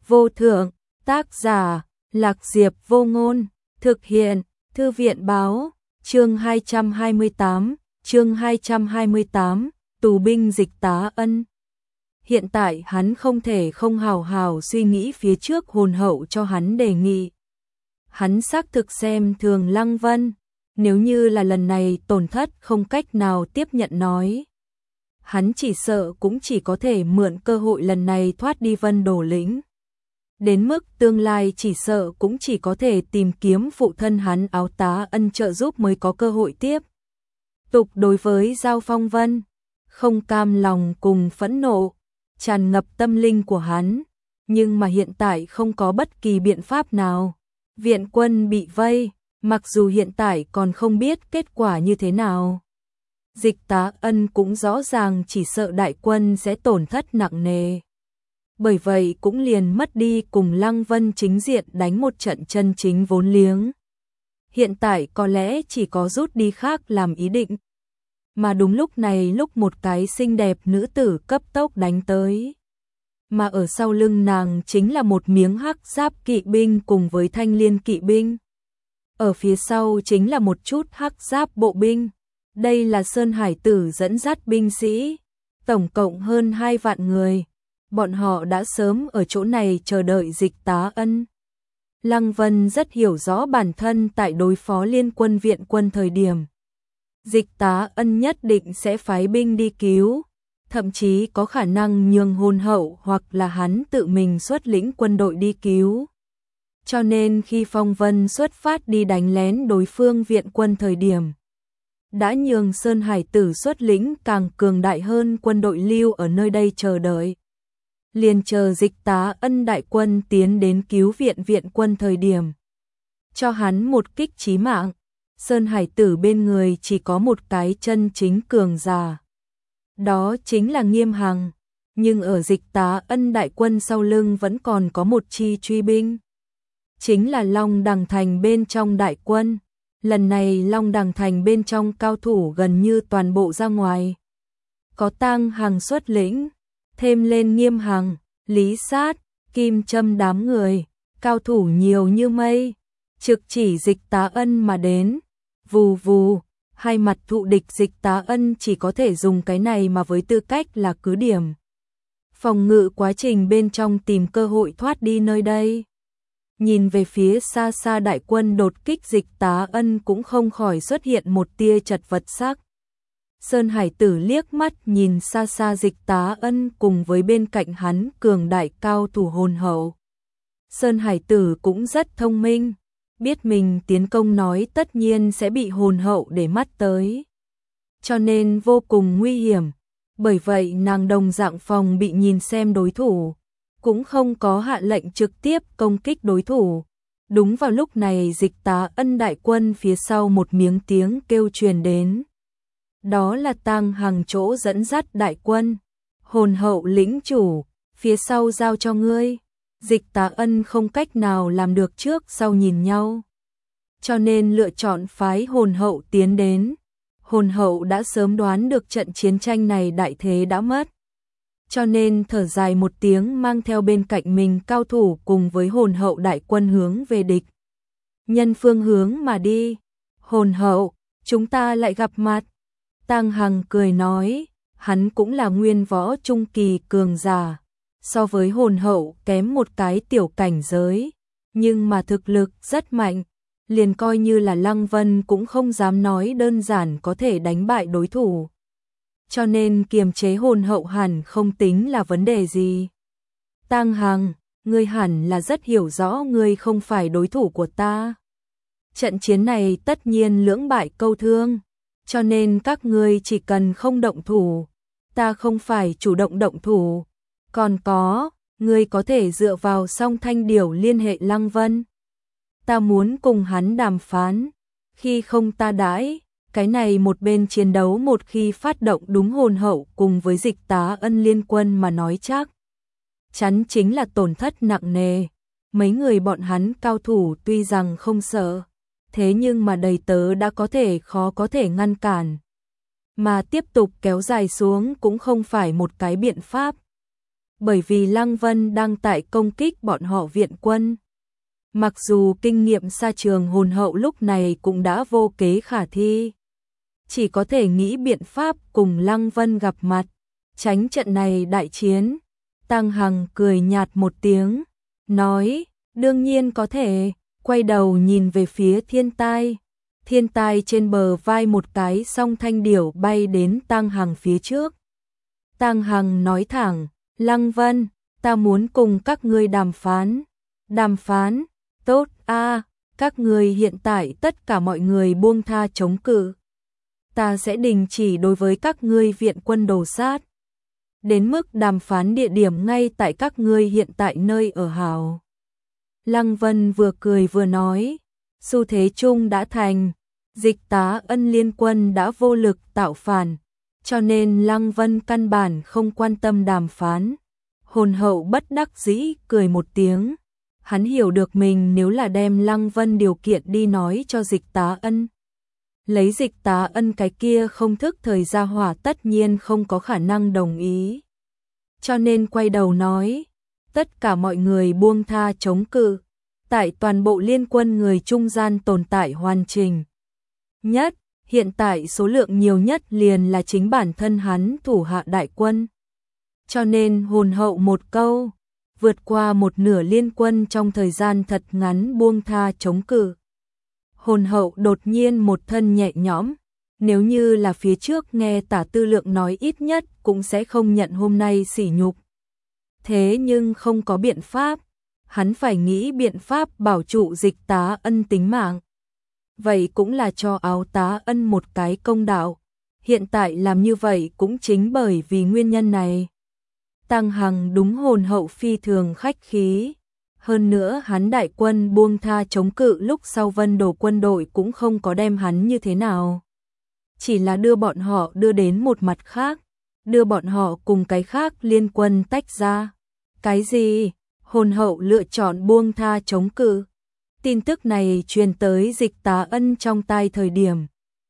vô thượng, tác giả, Lạc Diệp Vô Ngôn, thực hiện, Thư viện báo, chương 228, tù binh Dịch Tá Ân. Hiện tại hắn không thể không hào hào suy nghĩ phía trước hồn hậu cho hắn đề nghị. Hắn xác thực xem thường Lăng Vân, nếu như là lần này tổn thất không cách nào tiếp nhận nói. Hắn chỉ sợ cũng chỉ có thể mượn cơ hội lần này thoát đi Vân Đổ lĩnh. Đến mức tương lai chỉ sợ cũng chỉ có thể tìm kiếm phụ thân hắn Áo Tá Ân trợ giúp mới có cơ hội tiếp tục đối với Giao Phong Vân. Không cam lòng cùng phẫn nộ tràn ngập tâm linh của hắn, nhưng mà hiện tại không có bất kỳ biện pháp nào. Viện quân bị vây, mặc dù hiện tại còn không biết kết quả như thế nào. Dịch Tá Ân cũng rõ ràng chỉ sợ đại quân sẽ tổn thất nặng nề. Bởi vậy cũng liền mất đi cùng Lăng Vân chính diện đánh một trận chân chính vốn liếng. Hiện tại có lẽ chỉ có rút đi khác làm ý định. Mà đúng lúc này lúc một cái xinh đẹp nữ tử cấp tốc đánh tới. Mà ở sau lưng nàng chính là một miếng hắc giáp kỵ binh cùng với thanh liên kỵ binh. Ở phía sau chính là một chút hắc giáp bộ binh. Đây là Sơn Hải Tử dẫn dắt binh sĩ, tổng cộng hơn 2 vạn người. Bọn họ đã sớm ở chỗ này chờ đợi Dịch Tá Ân. Lăng Vân rất hiểu rõ bản thân tại đối phó liên quân viện quân thời điểm. Dịch Tá Ân nhất định sẽ phái binh đi cứu, thậm chí có khả năng nhường hồn hậu hoặc là hắn tự mình xuất lĩnh quân đội đi cứu. Cho nên khi Phong Vân xuất phát đi đánh lén đối phương viện quân thời điểm, đã nhường Sơn Hải Tử xuất lĩnh càng cường đại hơn quân đội lưu ở nơi đây chờ đợi. Liền chờ Dịch Tá Ân đại quân tiến đến cứu viện quân thời điểm. Cho hắn một kích chí mạng, Sơn Hải Tử bên người chỉ có một cái chân chính cường giả. Đó chính là Nghiêm Hằng, nhưng ở Dịch Tá Ân đại quân sau lưng vẫn còn có một chi truy binh. Chính là Long Đằng Thành bên trong đại quân. Lần này Long Đằng Thành bên trong cao thủ gần như toàn bộ ra ngoài. Có Tang Hằng xuất lĩnh, thêm lên Nghiêm Hằng, Lý Sát, Kim Châm đám người, cao thủ nhiều như mây, trực chỉ Dịch Tá Ân mà đến. Vù vù, hai mặt thụ địch Dịch Tá Ân chỉ có thể dùng cái này mà với tư cách là cứ điểm. Phòng ngự quá trình bên trong tìm cơ hội thoát đi nơi đây. Nhìn về phía xa xa đại quân đột kích Dịch Tá Ân cũng không khỏi xuất hiện một tia chật vật sắc. Sơn Hải Tử liếc mắt nhìn xa xa Dịch Tá Ân cùng với bên cạnh hắn cường đại cao thủ hồn hậu. Sơn Hải Tử cũng rất thông minh, biết mình tiến công nói tất nhiên sẽ bị hồn hậu để mắt tới. Cho nên vô cùng nguy hiểm, bởi vậy nàng đồng dạng phòng bị nhìn xem đối thủ, cũng không có hạ lệnh trực tiếp công kích đối thủ. Đúng vào lúc này Dịch Tá Ân đại quân phía sau một miếng tiếng kêu truyền đến. Đó là Tang Hằng chỗ dẫn dắt đại quân. Hồn hậu lĩnh chủ, phía sau giao cho ngươi. Dịch Tá Ân không cách nào làm được trước sau nhìn nhau, cho nên lựa chọn phái hồn hậu tiến đến. Hồn hậu đã sớm đoán được trận chiến tranh này đại thế đã mất, cho nên thở dài một tiếng mang theo bên cạnh mình cao thủ cùng với hồn hậu đại quân hướng về địch nhân phương hướng mà đi. Hồn hậu, chúng ta lại gặp mặt. Tang Hằng cười nói, hắn cũng là nguyên võ trung kỳ cường giả, so với hồn hậu kém một cái tiểu cảnh giới, nhưng mà thực lực rất mạnh, liền coi như là Lăng Vân cũng không dám nói đơn giản có thể đánh bại đối thủ. Cho nên kiềm chế hồn hậu hẳn không tính là vấn đề gì. Tang Hằng, ngươi hẳn là rất hiểu rõ ngươi không phải đối thủ của ta. Trận chiến này tất nhiên lưỡng bại câu thương, cho nên các ngươi chỉ cần không động thủ, ta không phải chủ động động thủ. Còn có, ngươi có thể dựa vào Song Thanh Điểu liên hệ Lăng Vân. Ta muốn cùng hắn đàm phán, khi không ta đãi, cái này một bên chiến đấu một khi phát động đúng hồn hậu cùng với Dịch Tá Ân liên quân mà nói chắc chắn chính là tổn thất nặng nề. Mấy người bọn hắn cao thủ tuy rằng không sợ, thế nhưng mà đầy tớ đã khó có thể ngăn cản. Mà tiếp tục kéo dài xuống cũng không phải một cái biện pháp. bởi vì Lăng Vân đang tại công kích bọn họ viện quân. Mặc dù kinh nghiệm xa trường hồn hậu lúc này cũng đã vô kế khả thi, chỉ có thể nghĩ biện pháp cùng Lăng Vân gặp mặt, tránh trận này đại chiến. Tăng Hằng cười nhạt một tiếng, nói, đương nhiên có thể, quay đầu nhìn về phía Thiên Tai. Thiên Tai trên bờ vai một cái song thanh điểu bay đến Tăng Hằng phía trước. Tăng Hằng nói thẳng, Lăng Vân, ta muốn cùng các ngươi đàm phán. Đàm phán, tốt a, các ngươi hiện tại tất cả mọi người buông tha chống cự. Ta sẽ đình chỉ đối với các ngươi viện quân đổ sát. Đến mức đàm phán địa điểm ngay tại các ngươi hiện tại nơi ở hảo. Lăng Vân vừa cười vừa nói, xu thế chung đã thành, Dịch Tá Ân liên quân đã vô lực tạo phản, cho nên Lăng Vân căn bản không quan tâm đàm phán. Hồn hậu bất đắc dĩ cười một tiếng, hắn hiểu được mình nếu là đem Lăng Vân điều kiện đi nói cho Dịch Tá Ân. Lấy Dịch Tá Ân cái kia không thức thời gia hỏa tất nhiên không có khả năng đồng ý. Cho nên quay đầu nói, tất cả mọi người buông tha chống cự, tại toàn bộ liên quân người trung gian tồn tại hoàn chỉnh nhất, hiện tại số lượng nhiều nhất liền là chính bản thân hắn thủ hạ đại quân. Cho nên hồn hậu một câu, vượt qua một nửa liên quân trong thời gian thật ngắn buông tha chống cự. Hồn hậu đột nhiên một thân nhẹ nhõm, nếu như là phía trước nghe Tả Tư Lượng nói ít nhất cũng sẽ không nhận hôm nay sỉ nhục. Thế nhưng không có biện pháp, hắn phải nghĩ biện pháp bảo trụ Dịch Tá Ân tính mạng. Vậy cũng là cho Áo Tá Ân một cái công đạo, hiện tại làm như vậy cũng chính bởi vì nguyên nhân này. Tăng Hằng đúng hồn hậu phi thường khách khí. Hơn nữa hắn đại quân buông tha chống cự lúc sau Vân Đồ quân đội cũng không có đem hắn như thế nào. Chỉ là đưa bọn họ đưa đến một mặt khác, đưa bọn họ cùng cái khác liên quân tách ra. Cái gì? Hồn hậu lựa chọn buông tha chống cự. Tin tức này truyền tới Dịch Tá Ân trong tai thời điểm.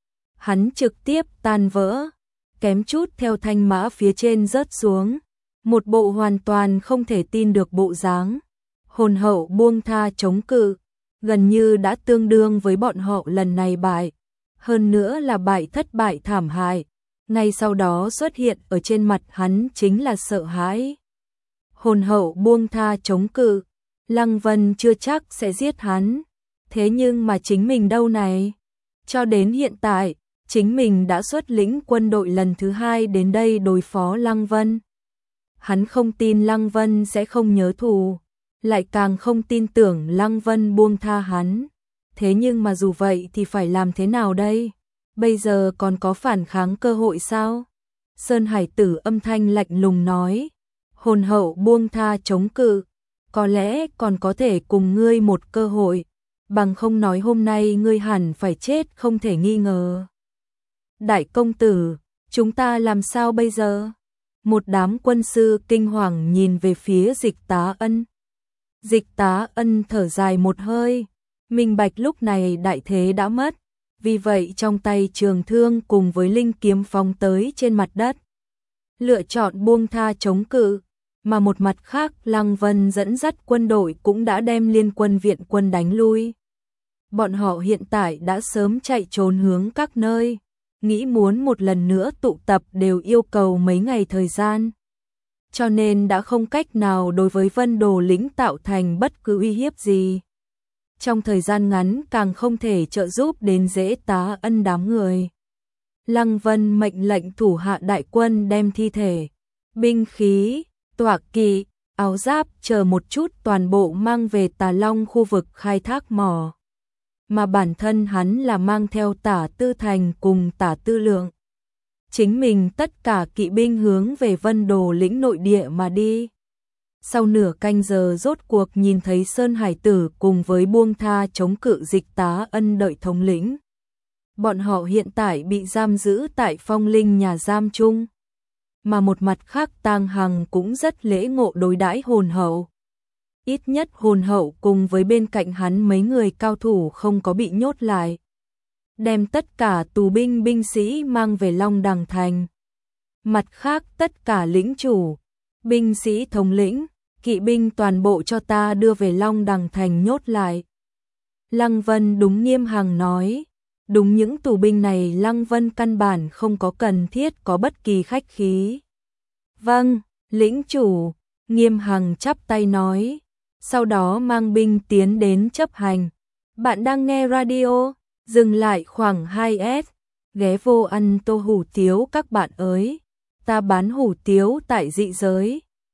Hắn trực tiếp tan vỡ, kém chút theo thanh mã phía trên rớt xuống. Một bộ hoàn toàn không thể tin được bộ dáng. Hồn hậu buông tha chống cự, gần như đã tương đương với bọn họ lần này bại. Hơn nữa là bại thất bại thảm hại. Ngay sau đó xuất hiện ở trên mặt hắn chính là sợ hãi. Hồn hậu buông tha chống cự, Lăng Vân chưa chắc sẽ giết hắn. Thế nhưng mà chính mình đâu này? Cho đến hiện tại, chính mình đã xuất lĩnh quân đội lần thứ 2 đến đây đối phó Lăng Vân. Hắn không tin Lăng Vân sẽ không nhớ thù, lại càng không tin tưởng Lăng Vân buông tha hắn. Thế nhưng mà dù vậy thì phải làm thế nào đây? Bây giờ còn có phản kháng cơ hội sao? Sơn Hải Tử âm thanh lạnh lùng nói, hồn hậu buông tha chống cự, có lẽ còn có thể cùng ngươi một cơ hội, bằng không nói hôm nay ngươi hẳn phải chết không thể nghi ngờ. Đại công tử, chúng ta làm sao bây giờ? Một đám quân sư kinh hoàng nhìn về phía Dịch Tá Ân. Dịch Tá Ân thở dài một hơi, minh bạch lúc này đại thế đã mất, vì vậy trong tay trường thương cùng với linh kiếm phóng tới trên mặt đất. Lựa chọn buông tha chống cự, mà một mặt khác Lăng Vân dẫn dắt quân đội cũng đã đem liên quân viện quân đánh lui. Bọn họ hiện tại đã sớm chạy trốn hướng các nơi, nghĩ muốn một lần nữa tụ tập đều yêu cầu mấy ngày thời gian. Cho nên đã không cách nào đối với Vân Đồ lĩnh tạo thành bất cứ uy hiếp gì. Trong thời gian ngắn càng không thể trợ giúp đến Dễ Tá Ân đám người. Lăng Vân mệnh lệnh thủ hạ đại quân đem thi thể, binh khí, tọa kỵ, áo giáp chờ một chút toàn bộ mang về Tà Long khu vực khai thác mỏ. Mà bản thân hắn là mang theo Tả Tư Thành cùng Tả Tư Lượng. Chính mình tất cả kỵ binh hướng về Vân Đồ lĩnh nội địa mà đi. Sau nửa canh giờ rốt cuộc nhìn thấy Sơn Hải Tử cùng với buông tha chống cự Dịch Tá Ân đợi thống lĩnh. Bọn họ hiện tại bị giam giữ tại Phong Linh nhà giam chung. Mà một mặt khác Tang Hằng cũng rất lễ ngộ đối đãi hồn hậu. Ít nhất hồn hậu cùng với bên cạnh hắn mấy người cao thủ không có bị nhốt lại. Đem tất cả tù binh binh sĩ mang về Long Đằng Thành. Mặt khác tất cả lĩnh chủ, Binh sĩ thống lĩnh, kỵ binh toàn bộ cho ta đưa về Long Đằng thành nhốt lại. Lăng Vân đúng Nghiêm Hằng nói. Đúng những tù binh này Lăng Vân căn bản không có cần thiết có bất kỳ khách khí. Vâng, lĩnh chủ, Nghiêm Hằng chắp tay nói. Sau đó mang binh tiến đến chấp hành. Bạn đang nghe radio, dừng lại khoảng 2S, ghé vô ăn tô hủ tiếu các bạn ơi. Ta bán hủ tiếu tại dị giới.